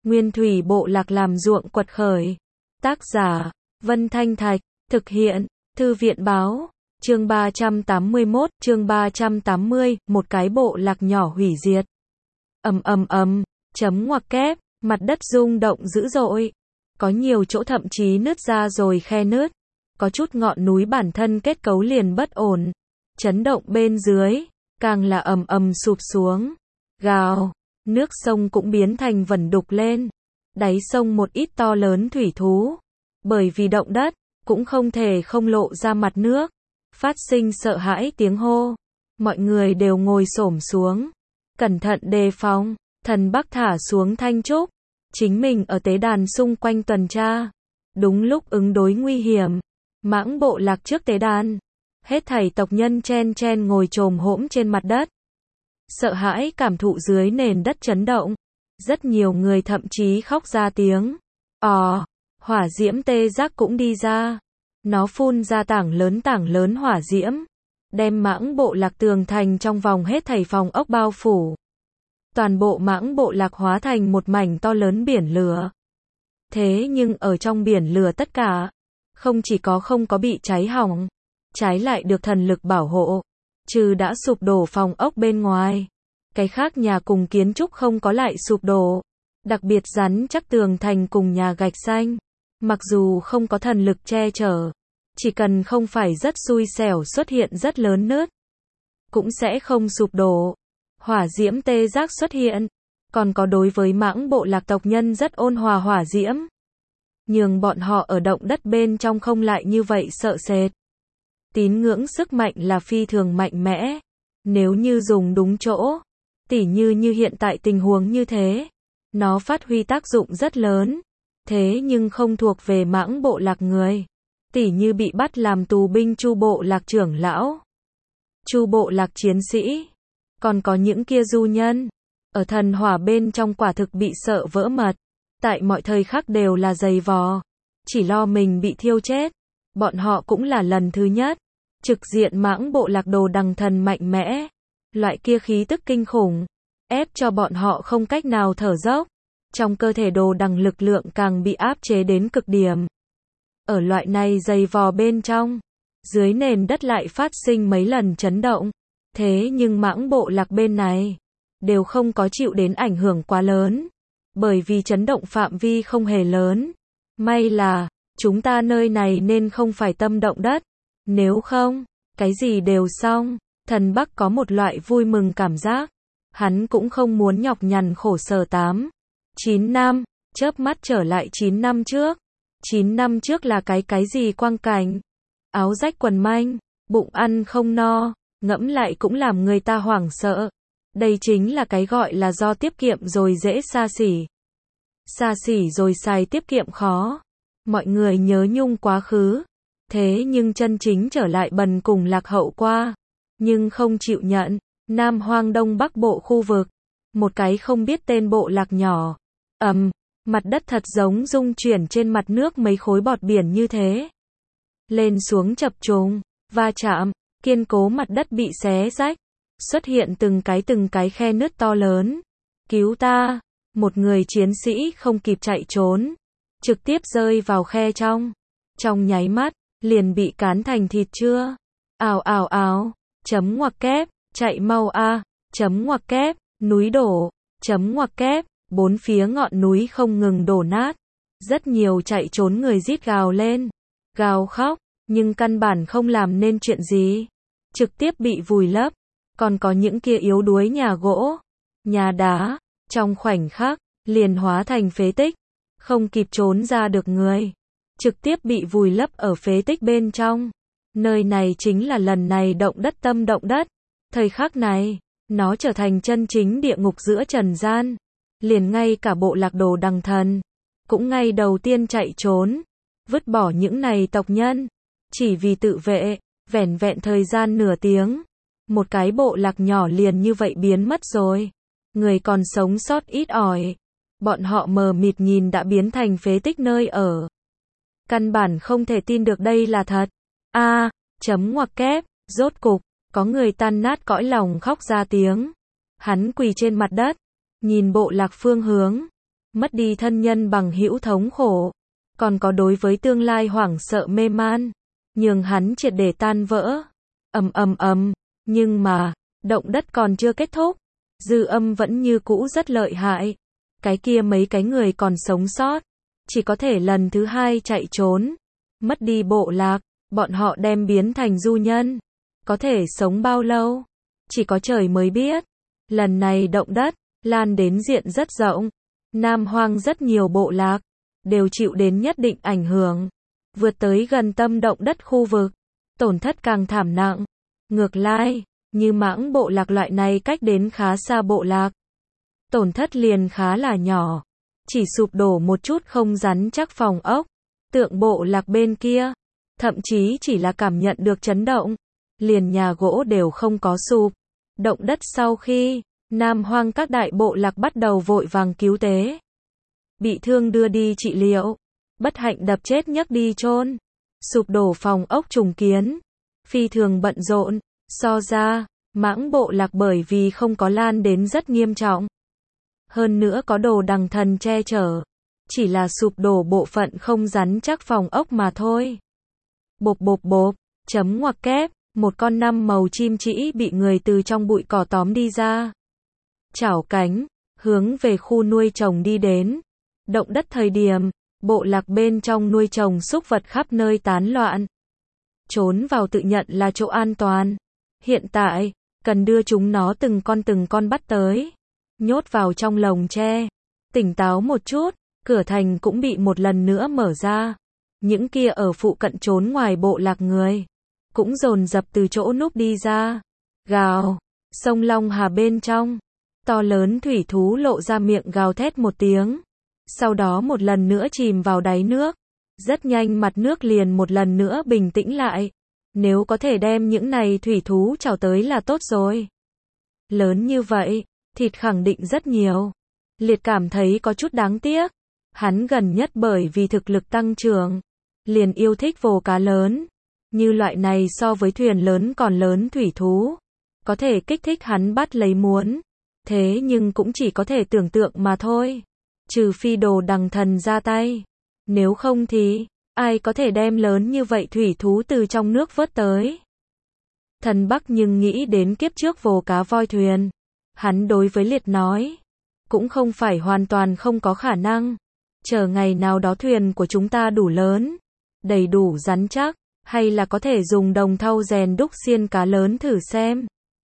Nguyên thủy bộ lạc làm ruộng quật khởi. Tác giả, Vân Thanh Thạch, thực hiện, Thư viện báo, chương 381, chương 380, một cái bộ lạc nhỏ hủy diệt. Chấm ngoặc kép, mặt đất rung động dữ dội. Có nhiều chỗ thậm chí nứt ra rồi khe nứt. Có chút ngọn núi bản thân kết cấu liền bất ổn. Chấn động bên dưới, càng là sụp xuống. Gào, nước sông cũng biến thành vẩn đục lên. Đáy sông một ít to lớn thủy thú. Bởi vì động đất, cũng không thể không lộ ra mặt nước. Phát sinh sợ hãi tiếng hô. Mọi người đều ngồi xổm xuống. Cẩn thận đề phòng, thần Bắc thả xuống thanh trúc. Chính mình ở tế đàn xung quanh tuần tra. Đúng lúc ứng đối nguy hiểm. Mãng bộ lạc trước tế đàn. Hết thảy tộc nhân chen ngồi chồm hổm trên mặt đất. Sợ hãi cảm thụ dưới nền đất chấn động. Rất nhiều người thậm chí khóc ra tiếng. Hỏa diễm tê giác cũng đi ra. Nó phun ra tảng lớn hỏa diễm. Đem mãng bộ lạc tường thành trong vòng hết thảy phòng ốc bao phủ. Toàn bộ mãng bộ lạc hóa thành một mảnh to lớn biển lửa. Thế nhưng ở trong biển lửa tất cả, không chỉ không có bị cháy hỏng, trái lại được thần lực bảo hộ. Trừ đã sụp đổ phòng ốc bên ngoài, cái khác nhà cùng kiến trúc không có lại sụp đổ. Đặc biệt rắn chắc tường thành cùng nhà gạch xanh. Mặc dù không có thần lực che chở, chỉ cần không phải rất xui xẻo xuất hiện rất lớn nứt, cũng sẽ không sụp đổ. Hỏa diễm tê giác xuất hiện, còn có đối với mãng bộ lạc tộc nhân rất ôn hòa hỏa diễm. Nhường bọn họ ở động đất bên trong không lại như vậy sợ sệt. Tín ngưỡng sức mạnh là phi thường mạnh mẽ. Nếu như dùng đúng chỗ, tỉ như hiện tại tình huống như thế, nó phát huy tác dụng rất lớn. Thế nhưng không thuộc về mãng bộ lạc người. Tỉ như bị bắt làm tù binh Chu bộ lạc trưởng lão, Chu bộ lạc chiến sĩ, còn có những kia du nhân. Ở thần hỏa bên trong quả thực bị sợ vỡ mật. Tại mọi thời khắc đều là giày vò. Chỉ lo mình bị thiêu chết. Bọn họ cũng là lần thứ nhất. Trực diện mãng bộ lạc đồ đằng thần mạnh mẽ. Loại kia khí tức kinh khủng. Ép cho bọn họ không cách nào thở dốc. Trong cơ thể đồ đằng lực lượng càng bị áp chế đến cực điểm. Ở loại này giày vò bên trong, dưới nền đất lại phát sinh mấy lần chấn động. Thế nhưng mãng bộ lạc bên này đều không có chịu đến ảnh hưởng quá lớn. Bởi vì chấn động phạm vi không hề lớn. May là, chúng ta nơi này nên không phải tâm động đất. Nếu không, cái gì đều xong. Thần Bắc có một loại vui mừng cảm giác. Hắn cũng không muốn nhọc nhằn khổ sở 9 năm, chớp mắt trở lại 9 năm trước. 9 năm trước là cái gì quang cảnh. Áo rách quần manh, bụng ăn không no, ngẫm lại cũng làm người ta hoảng sợ. Đây chính là cái gọi là do tiết kiệm rồi dễ xa xỉ. Xa xỉ rồi xài tiết kiệm khó. Mọi người nhớ nhung quá khứ. Thế nhưng chân chính trở lại bần cùng lạc hậu qua. Nhưng không chịu nhận. Nam Hoang Đông Bắc bộ khu vực. Một cái không biết tên bộ lạc nhỏ. Mặt đất thật giống rung chuyển trên mặt nước mấy khối bọt biển như thế. Lên xuống chập trùng, va chạm, kiên cố mặt đất bị xé rách. Xuất hiện từng cái khe nứt to lớn. Cứu ta! Một người chiến sĩ không kịp chạy trốn. Trực tiếp rơi vào khe trong. Trong nháy mắt, liền bị cán thành thịt chưa. Ào. Chấm ngoặc kép, chạy mau a. Chấm ngoặc kép, núi đổ. Chấm ngoặc kép, bốn phía ngọn núi không ngừng đổ nát. Rất nhiều chạy trốn người rít gào lên. Gào khóc, nhưng căn bản không làm nên chuyện gì. Trực tiếp bị vùi lấp. Còn có những kia yếu đuối nhà gỗ, nhà đá, trong khoảnh khắc, liền hóa thành phế tích. Không kịp trốn ra được người. Trực tiếp bị vùi lấp ở phế tích bên trong. Nơi này chính là lần này động đất tâm động đất. Thời khắc này, nó trở thành chân chính địa ngục giữa trần gian. Liền ngay cả bộ lạc đồ đằng thần, cũng ngay đầu tiên chạy trốn. Vứt bỏ những này tộc nhân. Chỉ vì tự vệ, vẻn vẹn thời gian nửa tiếng. Một cái bộ lạc nhỏ liền như vậy biến mất rồi. Người còn sống sót ít ỏi. Bọn họ mờ mịt nhìn đã biến thành phế tích nơi ở. Căn bản không thể tin được đây là thật. Chấm ngoặc kép, rốt cục, có người tan nát cõi lòng khóc ra tiếng. Hắn quỳ trên mặt đất, nhìn bộ lạc phương hướng. mất đi thân nhân bằng hữu thống khổ, còn có đối với tương lai hoảng sợ mê man, nhường hắn triệt để tan vỡ. Ầm ầm ầm, nhưng mà, động đất còn chưa kết thúc, dư âm vẫn như cũ rất lợi hại. Cái kia mấy cái người còn sống sót, chỉ có thể lần thứ hai chạy trốn, mất đi bộ lạc, bọn họ đem biến thành du nhân. Có thể sống bao lâu? Chỉ có trời mới biết. Lần này động đất, lan đến diện rất rộng. Nam Hoang rất nhiều bộ lạc, đều chịu đến nhất định ảnh hưởng. Vượt tới gần tâm động đất khu vực, tổn thất càng thảm nặng. Ngược lại, như Mãng bộ lạc loại này cách đến khá xa bộ lạc, tổn thất liền khá là nhỏ. Chỉ sụp đổ một chút không rắn chắc phòng ốc. Tượng bộ lạc bên kia, thậm chí chỉ là cảm nhận được chấn động, liền nhà gỗ đều không có sụp. Động đất sau khi, Nam Hoang các đại bộ lạc bắt đầu vội vàng cứu tế. Bị thương đưa đi trị liệu, bất hạnh đập chết nhấc đi chôn, sụp đổ phòng ốc trùng kiến, phi thường bận rộn. So ra, Mãng bộ lạc bởi vì không có lan đến rất nghiêm trọng. Hơn nữa có đồ đằng thần che chở, chỉ là sụp đổ bộ phận không rắn chắc phòng ốc mà thôi. Bộp bộp bộp, chấm ngoặc kép, một con 5 màu chim trĩ bị người từ trong bụi cỏ tóm đi ra. Chảo cánh, hướng về khu nuôi trồng đi đến. Động đất thời điểm, bộ lạc bên trong nuôi trồng súc vật khắp nơi tán loạn. Trốn vào tự nhận là chỗ an toàn. Hiện tại, cần đưa chúng nó từng con bắt tới. Nhốt vào trong lồng tre. Tỉnh táo một chút, cửa thành cũng bị một lần nữa mở ra. Những kia ở phụ cận trốn ngoài bộ lạc người, cũng dồn dập từ chỗ núp đi ra. Gào, sông Long Hà bên trong, to lớn thủy thú lộ ra miệng gào thét một tiếng. Sau đó một lần nữa chìm vào đáy nước. Rất nhanh mặt nước liền một lần nữa bình tĩnh lại. Nếu có thể đem những này thủy thú chào tới là tốt rồi. Lớn như vậy, thịt khẳng định rất nhiều. Liệt cảm thấy có chút đáng tiếc. Hắn gần nhất bởi vì thực lực tăng trưởng, liền yêu thích vồ cá lớn. Như loại này so với thuyền lớn còn lớn thủy thú, có thể kích thích hắn bắt lấy muốn. Thế nhưng cũng chỉ có thể tưởng tượng mà thôi. Trừ phi đồ đằng thần ra tay. Nếu không thì, ai có thể đem lớn như vậy thủy thú từ trong nước vớt tới. Thần Bắc nhưng nghĩ đến kiếp trước vồ cá voi thuyền. Hắn đối với Liệt nói, cũng không phải hoàn toàn không có khả năng. Chờ ngày nào đó thuyền của chúng ta đủ lớn, đầy đủ rắn chắc, hay là có thể dùng đồng thau rèn đúc xiên cá lớn thử xem.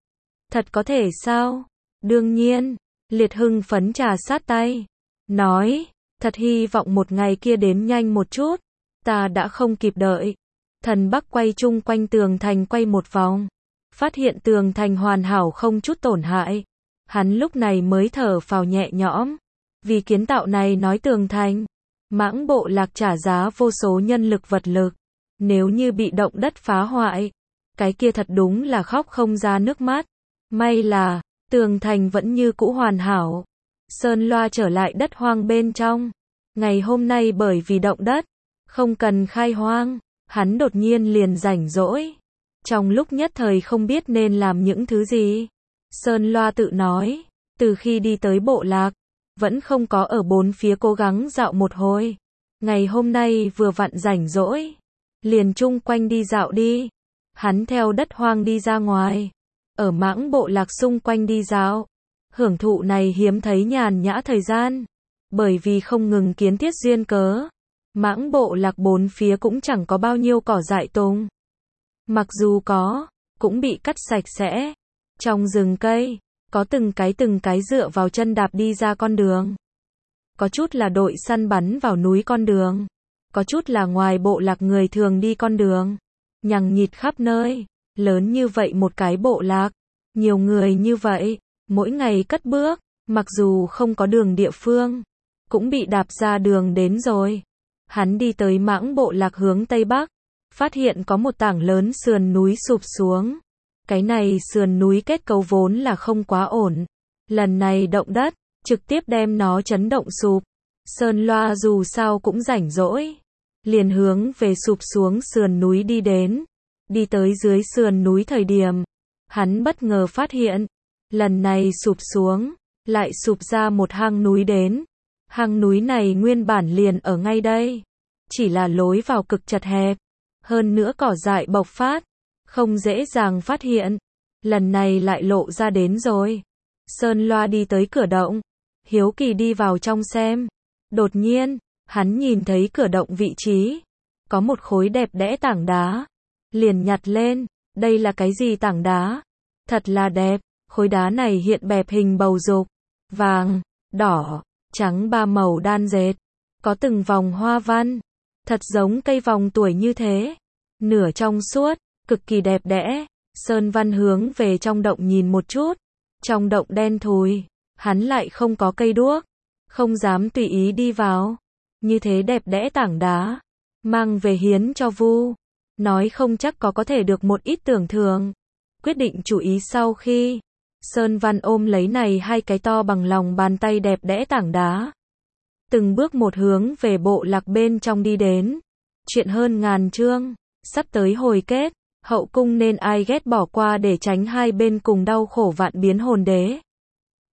Thật có thể sao? Đương nhiên, Liệt hưng phấn trà sát tay. Nói, thật hy vọng một ngày kia đến nhanh một chút. Ta đã không kịp đợi. Thần Bắc quay chung quanh tường thành quay một vòng. Phát hiện tường thành hoàn hảo không chút tổn hại. Hắn lúc này mới thở phào nhẹ nhõm. Vì kiến tạo này nói tường thành, Mãng bộ lạc trả giá vô số nhân lực vật lực. Nếu như bị động đất phá hoại, cái kia thật đúng là khóc không ra nước mắt. May là, tường thành vẫn như cũ hoàn hảo. Sơn Loa trở lại đất hoang bên trong. Ngày hôm nay bởi vì động đất, không cần khai hoang, hắn đột nhiên liền rảnh rỗi. Trong lúc nhất thời không biết nên làm những thứ gì. Sơn Loa tự nói, từ khi đi tới bộ lạc, vẫn không có ở bốn phía cố gắng dạo một hồi. Ngày hôm nay vừa vặn rảnh rỗi, liền chung quanh đi dạo đi. Hắn theo đất hoang đi ra ngoài, ở Mãng bộ lạc xung quanh đi dạo. Hưởng thụ này hiếm thấy nhàn nhã thời gian, bởi vì không ngừng kiến thiết duyên cớ. Mãng bộ lạc bốn phía cũng chẳng có bao nhiêu cỏ dại tung. Mặc dù có, cũng bị cắt sạch sẽ. Trong rừng cây, có từng cái dựa vào chân đạp đi ra con đường. Có chút là đội săn bắn vào núi con đường. Có chút là ngoài bộ lạc người thường đi con đường. Nhằng nhịt khắp nơi. Lớn như vậy một cái bộ lạc. Nhiều người như vậy, mỗi ngày cất bước, mặc dù không có đường địa phương, cũng bị đạp ra đường đến rồi. Hắn đi tới Mãng bộ lạc hướng Tây Bắc, phát hiện có một tảng lớn sườn núi sụp xuống. Cái này sườn núi kết cấu vốn là không quá ổn. Lần này động đất, trực tiếp đem nó chấn động sụp. Sơn Loa dù sao cũng rảnh rỗi, liền hướng về sụp xuống sườn núi đi đến. Đi tới dưới sườn núi thời điểm, hắn bất ngờ phát hiện, lần này sụp xuống, lại sụp ra một hang núi đến. Hang núi này nguyên bản liền ở ngay đây, chỉ là lối vào cực chật hẹp, hơn nữa cỏ dại bộc phát, không dễ dàng phát hiện. Lần này lại lộ ra đến rồi. Sơn Loa đi tới cửa động, hiếu kỳ đi vào trong xem. Đột nhiên, hắn nhìn thấy cửa động vị trí, có một khối đẹp đẽ tảng đá, liền nhặt lên. Đây là cái gì tảng đá? Thật là đẹp, khối đá này hiện bẹp hình bầu dục, vàng, đỏ, trắng ba màu đan dệt, có từng vòng hoa văn, thật giống cây vòng tuổi như thế, nửa trong suốt, cực kỳ đẹp đẽ. Sơn Văn hướng về trong động nhìn một chút, trong động đen thùi, hắn lại không có cây đuốc, không dám tùy ý đi vào. Như thế đẹp đẽ tảng đá, mang về hiến cho Vu, nói không chắc có thể được một ít tưởng thưởng. Quyết định chủ ý sau khi, Sơn Văn ôm lấy này hai cái to bằng lòng bàn tay đẹp đẽ tảng đá, từng bước một hướng về bộ lạc bên trong đi đến. Chuyện hơn ngàn chương, sắp tới hồi kết, hậu cung nên ai ghét bỏ qua để tránh hai bên cùng đau khổ vạn biến hồn đế.